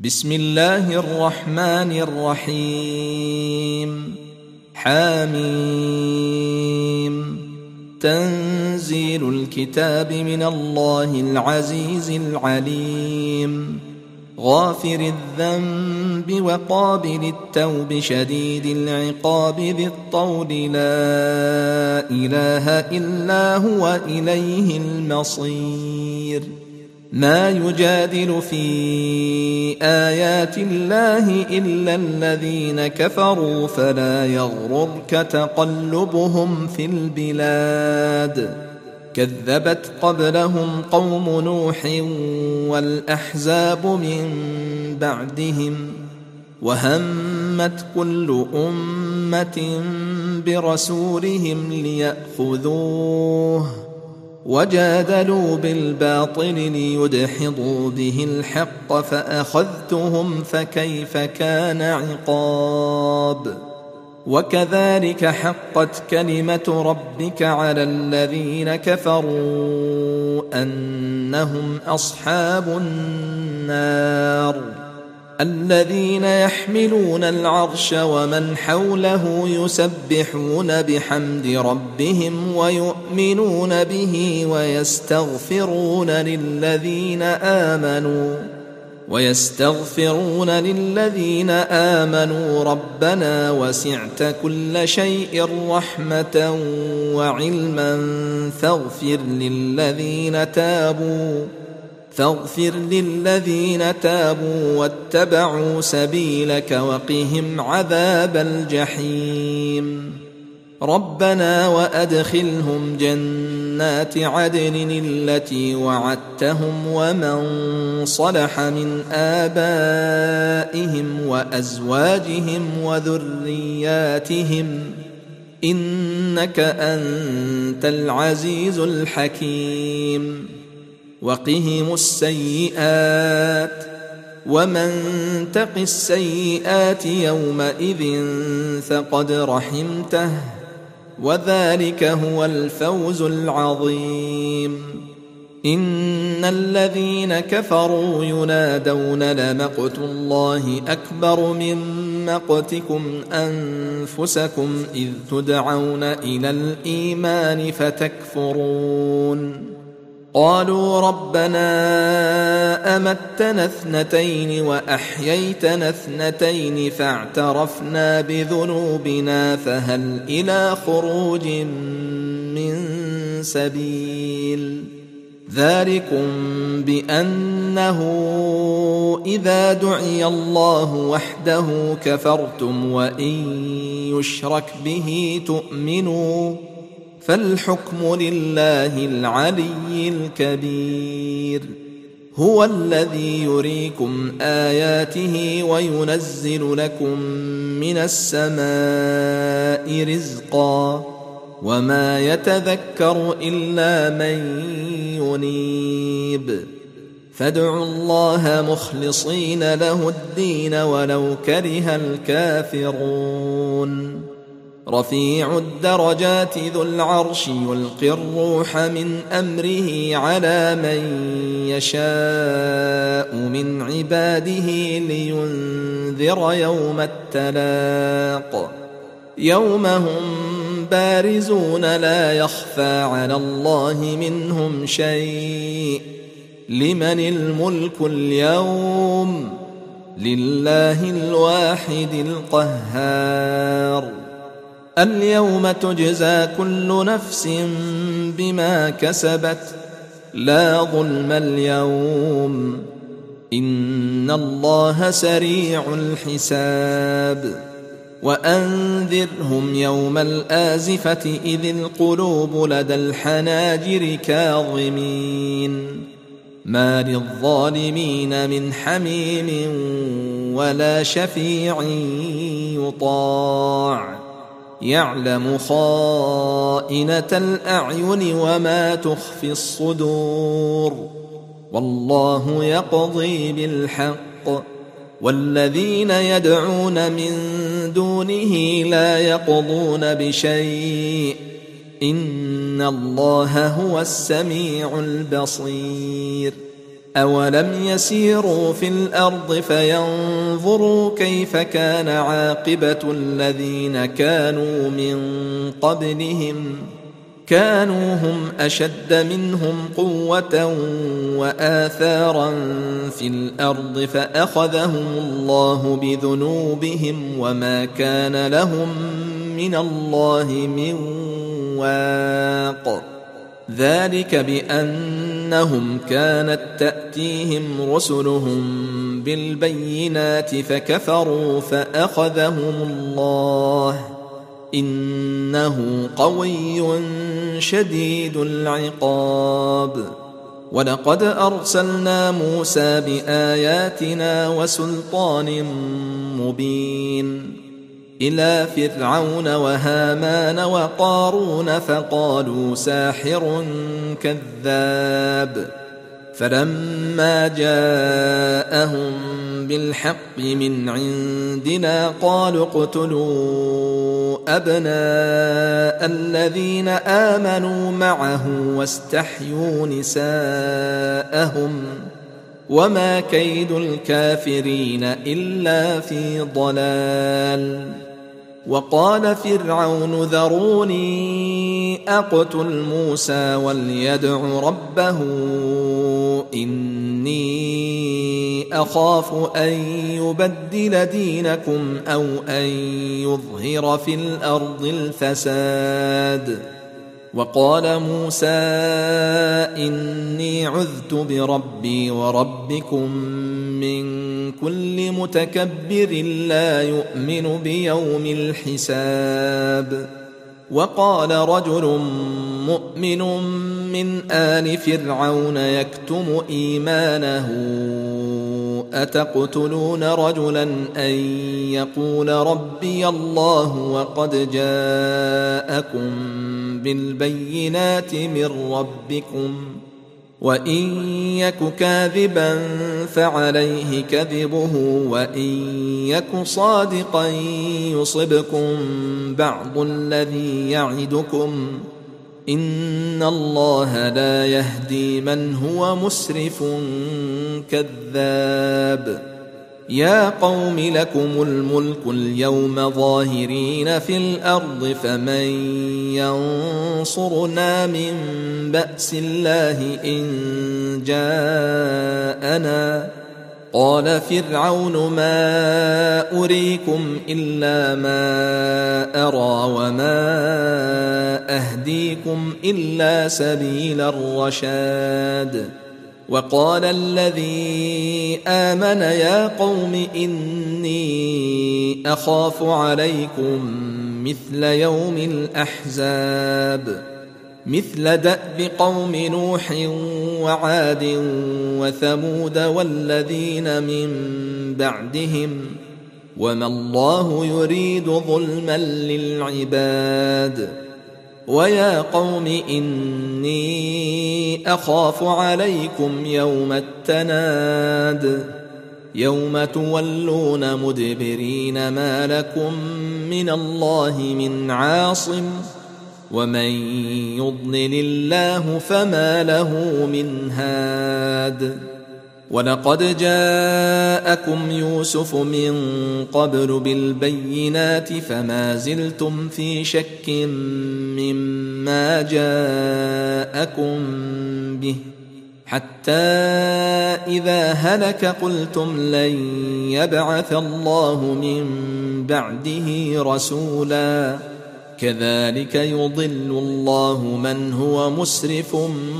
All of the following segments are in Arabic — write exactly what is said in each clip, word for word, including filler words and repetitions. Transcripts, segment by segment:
بسم الله الرحمن الرحيم. حاميم. تنزيل الكتاب من الله العزيز العليم، غافر الذنب وقابل التوب شديد العقاب ذي الطول، لا إله إلا هو إليه المصير. ما يجادل في آيات الله إلا الذين كفروا، فلا يغررك تقلبهم في البلاد. كذبت قبلهم قوم نوح والأحزاب من بعدهم، وهمت كل أمة برسولهم ليأخذوه، وجادلوا بالباطل ليدحضوا به الحق، فأخذتهم فكيف كان عقاب. وكذلك حقت كلمة ربك على الذين كفروا أنهم أصحاب النار، الذين يحملون العرش ومن حوله يسبحون بحمد ربهم ويؤمنون به ويستغفرون للذين آمنوا ويستغفرون للذين آمنوا ربنا وسعت كل شيء رحمة وعلما فاغفر للذين تابوا فاغفر للذين تابوا واتبعوا سبيلك وقهم عذاب الجحيم. ربنا وأدخلهم جنات عدن التي وعدتهم ومن صلح من آبائهم وأزواجهم وذرياتهم، إنك أنت العزيز الحكيم. وقهم السيئات، ومن تق السيئات يومئذ فقد رحمته، وذلك هو الفوز العظيم. إن الذين كفروا ينادون لمقت الله أكبر من مقتكم أنفسكم إذ تدعون إلى الإيمان فتكفرون. قالوا ربنا أمتنا اثنتين وأحييتنا اثنتين فاعترفنا بذنوبنا فهل إلى خروج من سبيل. ذلكم بأنه إذا دعي الله وحده كفرتم وإن يشرك به تؤمنوا، فالحكم لله العلي الكبير. هو الذي يريكم آياته وينزل لكم من السماء رزقا، وما يتذكر إلا من ينيب. فادعوا الله مخلصين له الدين ولو كره الكافرون. رفيع الدرجات ذو العرش يلقي الروح من أمره على من يشاء من عباده لينذر يوم التلاق، يوم هم بارزون لا يخفى على الله منهم شيء. لمن الملك اليوم؟ لله الواحد القهار. اليوم تجزى كل نفس بما كسبت، لا ظلم اليوم، إن الله سريع الحساب. وأنذرهم يوم الآزفة إذ القلوب لدى الحناجر كاظمين، ما للظالمين من حميم ولا شفيع يطاع، يعلم خائنة الأعين وما تخفي الصدور، والله يقضي بالحق، والذين يدعون من دونه لا يقضون بشيء، إن الله هو السميع البصير. أولم يسيروا في الأرض فينظروا كيف كان عاقبة الذين كانوا من قبلهم كانوا هم أشد منهم قوة وآثارا في الأرض فأخذهم الله بذنوبهم وما كان لهم من الله من واق ذلك بأنهم كانت تأتيهم رسلهم بالبينات فكفروا فأخذهم الله إنه قوي شديد العقاب ولقد أرسلنا موسى بآياتنا وسلطان مبين إلى فرعون وهامان وقارون فقالوا ساحر كذاب فلما جاءهم بالحق من عندنا قالوا اقتلوا أبناء الذين آمنوا معه واستحيوا نساءهم وما كيد الكافرين إلا في ضلال وقال فرعون ذروني أقتل موسى وليدع ربه إني أخاف أن يبدل دينكم أو أن يظهر في الأرض الفساد وقال موسى إني عذت بربي وربكم من كل متكبر لا يؤمن بيوم الحساب وقال رجل مؤمن من آل فرعون يكتم إيمانه أتقتلون رجلا أن يقول ربي الله وقد جاءكم بالبينات من ربكم وإن يك كاذبا فعليه كذبه وإن يك صادقا يصبكم بعض الذي يعدكم إن الله لا يهدي من هو مسرف كذاب يا قوم لكم الملك اليوم ظاهرين في الأرض فمن ينصرنا من بأس الله إن جاءنا قال فرعون ما أريكم إلا ما أرى وما أهديكم إلا سبيل الرشاد وقال الذي آمن يا قوم إني أخاف عليكم مثل يوم الأحزاب مثل دأب قوم نوح وعاد وثمود والذين من بعدهم وما الله يريد ظلما للعباد ويا قوم إني أخاف عليكم يوم التناد يوم تولون مدبرين ما لكم من الله من عاصم ومن يضلل الله فما له من هاد ولقد جاءكم يوسف من قبل بالبينات فما زلتم في شك مما جاءكم به حتى إذا هلك قلتم لن يبعث الله من بعده رسولا كذلك يضل الله من هو مسرف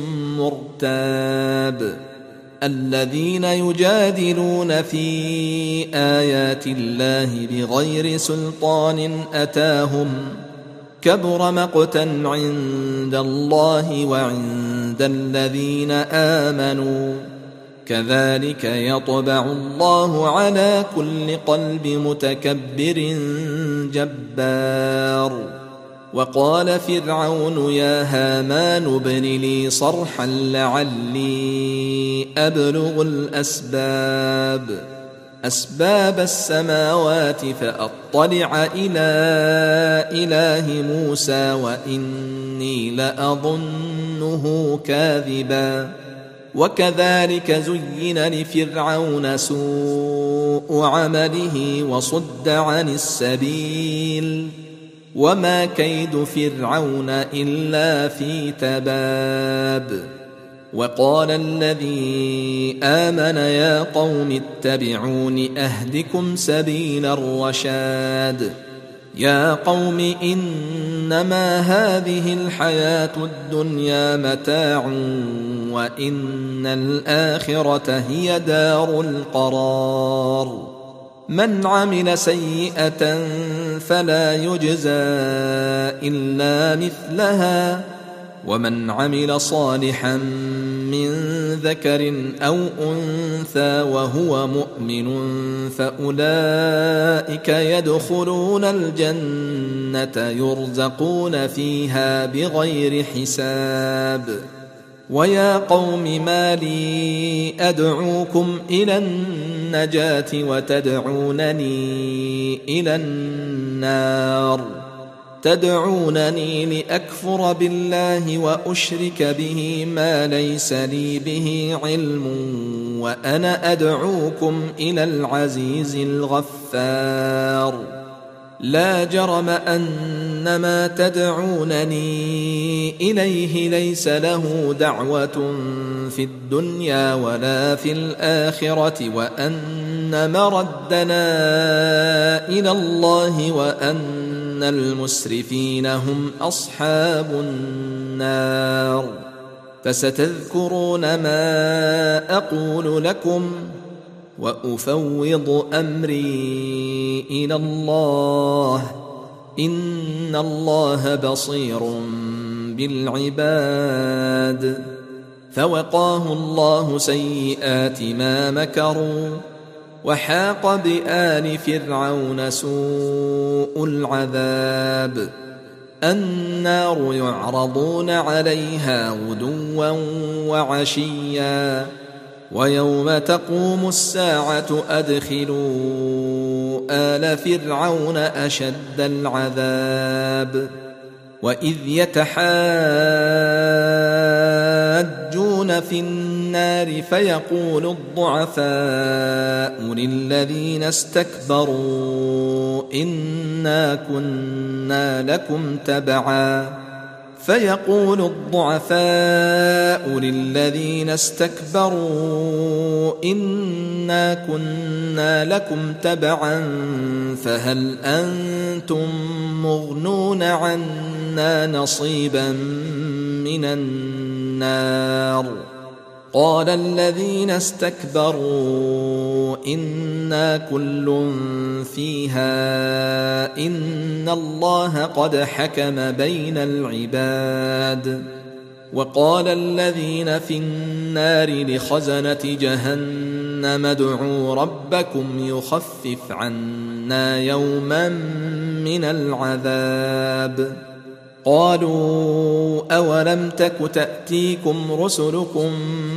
مرتاب الذين يجادلون في آيات الله بغير سلطان أتاهم كبر مقتا عند الله وعند الذين آمنوا كذلك يطبع الله على كل قلب متكبر جبار وقال فرعون يا هامان ابن لي صرحا لعلي أبلغ الأسباب أسباب السماوات فأطلع إلى إله موسى وإني لأظنه كاذبا وكذلك زين لفرعون سوء عمله وصد عن السبيل وما كيد فرعون إلا في تباب. وقال الذي آمن يا قوم اتبعون أهدكم سبيل الرشاد. يا قوم إنما هذه الحياة الدنيا متاع وإن الآخرة هي دار القرار. من عمل سيئة فلا يجزى إلا مثلها ومن عمل صالحا من ذكر أو أنثى وهو مؤمن فأولئك يدخلون الجنة يرزقون فيها بغير حساب. ويا قوم ما لي أدعوكم إلى النجاة وتدعونني إلى النار تدعونني لأكفر بالله وأشرك به ما ليس لي به علم وأنا أدعوكم إلى العزيز الغفار. لا جرم أن ما تدعونني إليه ليس له دعوة في الدنيا ولا في الآخرة وأن مردنا إلى الله وأن المسرفين هم أصحاب النار. فستذكرون ما أقول لكم وأفوض أمري إلى الله إن الله بصير بالعباد. فوقاه الله سيئات ما مكروا وحاق بآل فرعون سوء العذاب. النار يعرضون عليها غدوا وعشيا ويوم تقوم الساعة أدخلوا آل فرعون أشد العذاب. وإذ يتحاجون في النار فيقول الضعفاء للذين استكبروا إنا كنا لكم تبعا فيقول الضعفاء للذين استكبروا إنا كنا لكم تبعا فهل أنتم مغنون عنا نصيبا من النار. قال الذين استكبروا إنا كل فيها إن الله قد حكم بين العباد. وقال الذين في النار لخزنة جهنم ادعوا ربكم يخفف عنا يوما من العذاب. قالوا أولم تك تأتيكم رسلكم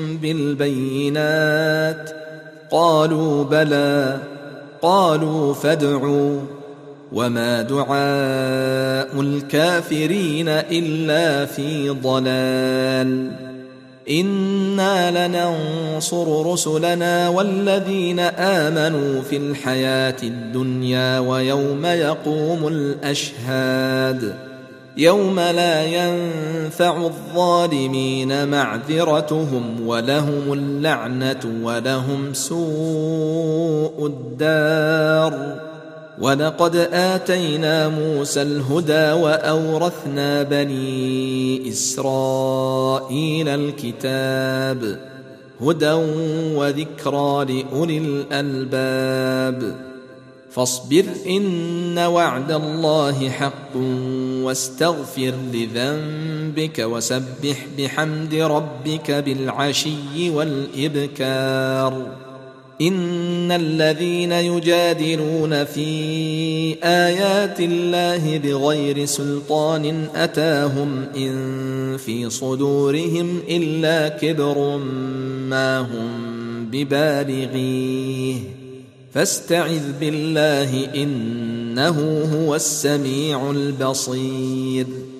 بالبينات قالوا بلى قالوا فادعوا وما دعاء الكافرين إلا في ضلال. إنا لننصر رسلنا والذين آمنوا في الحياة الدنيا ويوم يقوم الأشهاد يوم لا ينفع الظالمين معذرتهم ولهم اللعنة ولهم سوء الدار. ولقد آتينا موسى الهدى وأورثنا بني إسرائيل الكتاب هدى وذكرى لأولي الألباب. فاصبر إن وعد الله حق واستغفر لذنبك وسبح بحمد ربك بالعشي والإبكار. إن الذين يجادلون في آيات الله بغير سلطان أتاهم إن في صدورهم إلا كبر ما هم ببالغيه فاستعذ بالله إنه هو السميع البصير.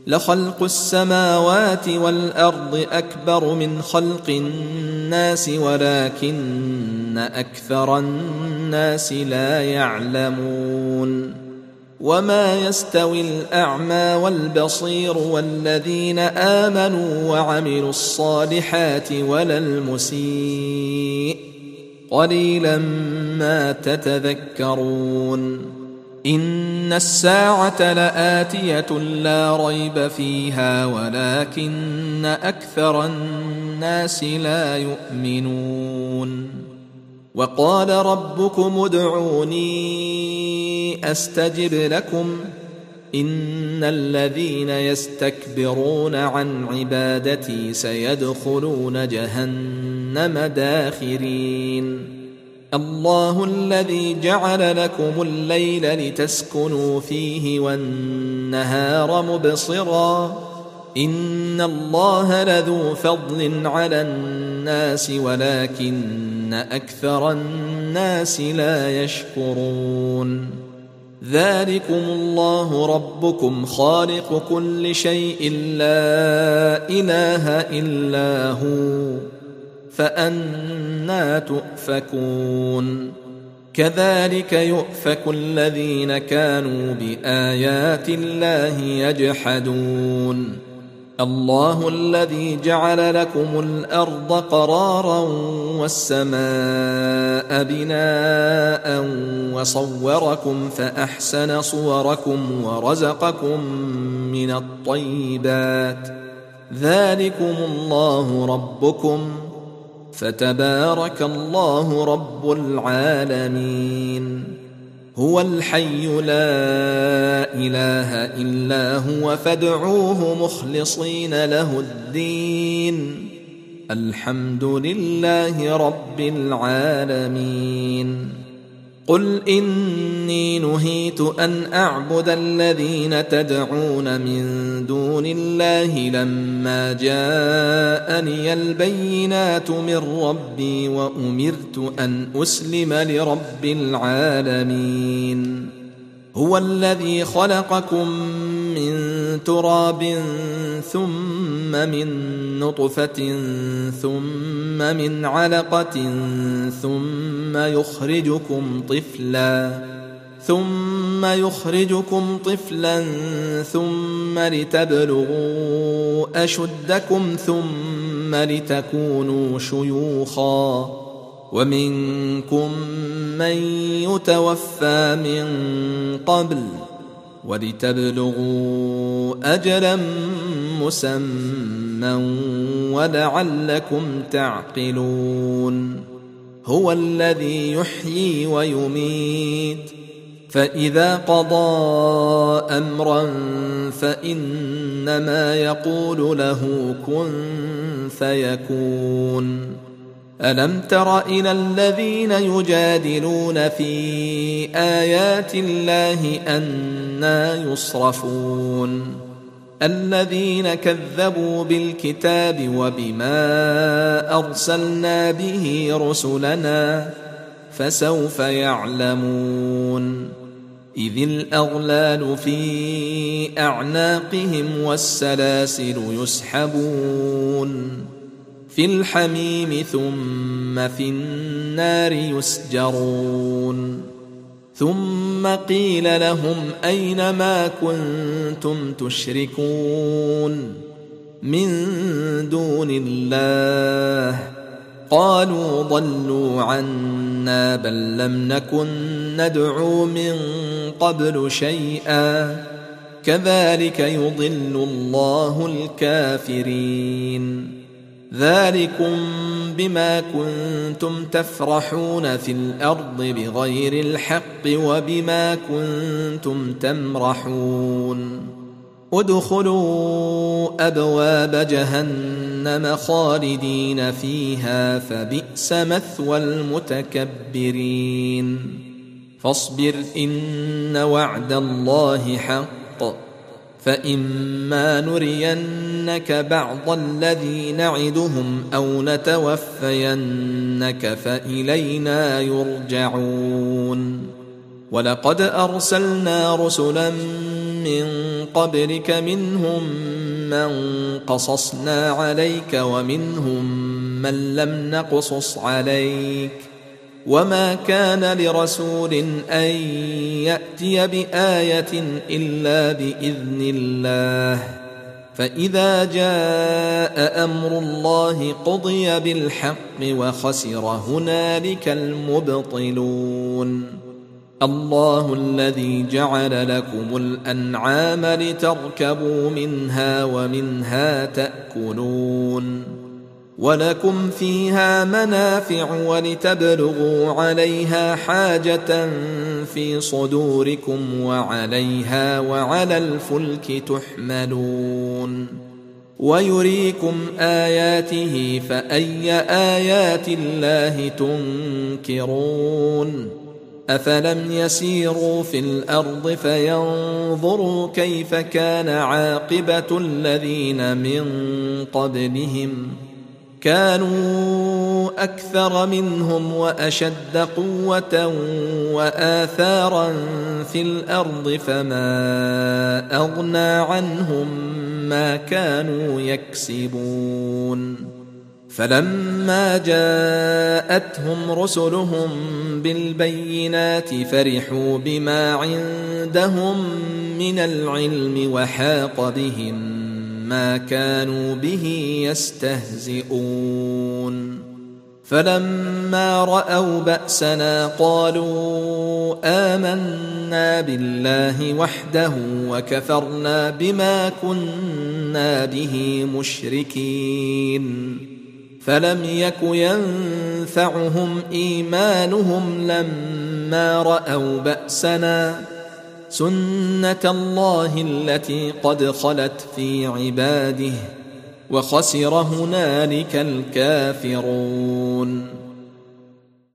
لخلق السماوات والأرض أكبر من خلق الناس ولكن أكثر الناس لا يعلمون وما يستوي الأعمى والبصير والذين آمنوا وعملوا الصالحات ولا المسيء قليلا ما تتذكرون إن الساعة لآتية لا ريب فيها ولكن أكثر الناس لا يؤمنون وقال ربكم ادعوني أستجب لكم إن الذين يستكبرون عن عبادتي سيدخلون جهنم داخرين الله الذي جعل لكم الليل لتسكنوا فيه والنهار مبصرا إن الله لذو فضل على الناس ولكن أكثر الناس لا يشكرون ذلكم الله ربكم خالق كل شيء لا إله إلا هو فأنى تؤفكون كذلك يؤفك الذين كانوا بآيات الله يجحدون الله الذي جعل لكم الأرض قرارا والسماء بناء وصوركم فأحسن صوركم ورزقكم من الطيبات ذلكم الله ربكم فتبارك الله رب العالمين هو الحي لا إله إلا هو فادعوه مخلصين له الدين الحمد لله رب العالمين قل إني نهيت أن أعبد الذين تدعون من دون الله لما جاءني البينات من ربي وأمرت أن أسلم لرب العالمين هو الذي خلقكم من تراب ثم من نطفة ثم من علقة ثم يخرجكم طفلا ثم يخرجكم طفلا ثم لتبلغوا أشدكم ثم لتكونوا شيوخا ومنكم من يتوفى من قبل ولتبلغوا أجلا مسمى ولعلكم تعقلون هو الذي يحيي ويميت فإذا قضى أمرا فإنما يقول له كن فيكون ألم تر إلى الذين يجادلون في آيات الله أنى يصرفون الذين كذبوا بالكتاب وبما أرسلنا به رسلنا فسوف يعلمون إذ الأغلال في أعناقهم والسلاسل يسحبون في الحميم ثم في النار يسجرون ثم قيل لهم أين ما كنتم تشركون من دون الله قالوا ضلوا عنا بل لم نكن ندعو من قبل شيئا كذلك يضل الله الكافرين ذلكم بما كنتم تفرحون في الأرض بغير الحق وبما كنتم تمرحون ادخلوا أبواب جهنم خالدين فيها فبئس مثوى المتكبرين فاصبر إن وعد الله حق فإما نرينك بعض الذي نعدهم أو نتوفينك فإلينا يرجعون ولقد أرسلنا رسلا من قبلك منهم من قصصنا عليك ومنهم من لم نقصص عليك وما كان لرسول أن يأتي بآية إلا بإذن الله فإذا جاء أمر الله قضي بالحق وخسر هنالك المبطلون الله الذي جعل لكم الأنعام لتركبوا منها ومنها تأكلون ولكم فيها منافع ولتبلغوا عليها حاجة في صدوركم وعليها وعلى الفلك تحملون ويريكم آياته فأي آيات الله تنكرون أفلم يسيروا في الأرض فينظروا كيف كان عاقبة الذين من قبلهم كانوا أكثر منهم وأشد قوة وآثارا في الأرض فما أغنى عنهم ما كانوا يكسبون فلما جاءتهم رسلهم بالبينات فرحوا بما عندهم من العلم وحاق بهم ما كانوا به يستهزئون فلما رأوا بأسنا قالوا آمنا بالله وحده وكفرنا بما كنا به مشركين فلم يك ينفعهم إيمانهم لما رأوا بأسنا سنة الله التي قد خلت في عباده وخسر هنالك الكافرون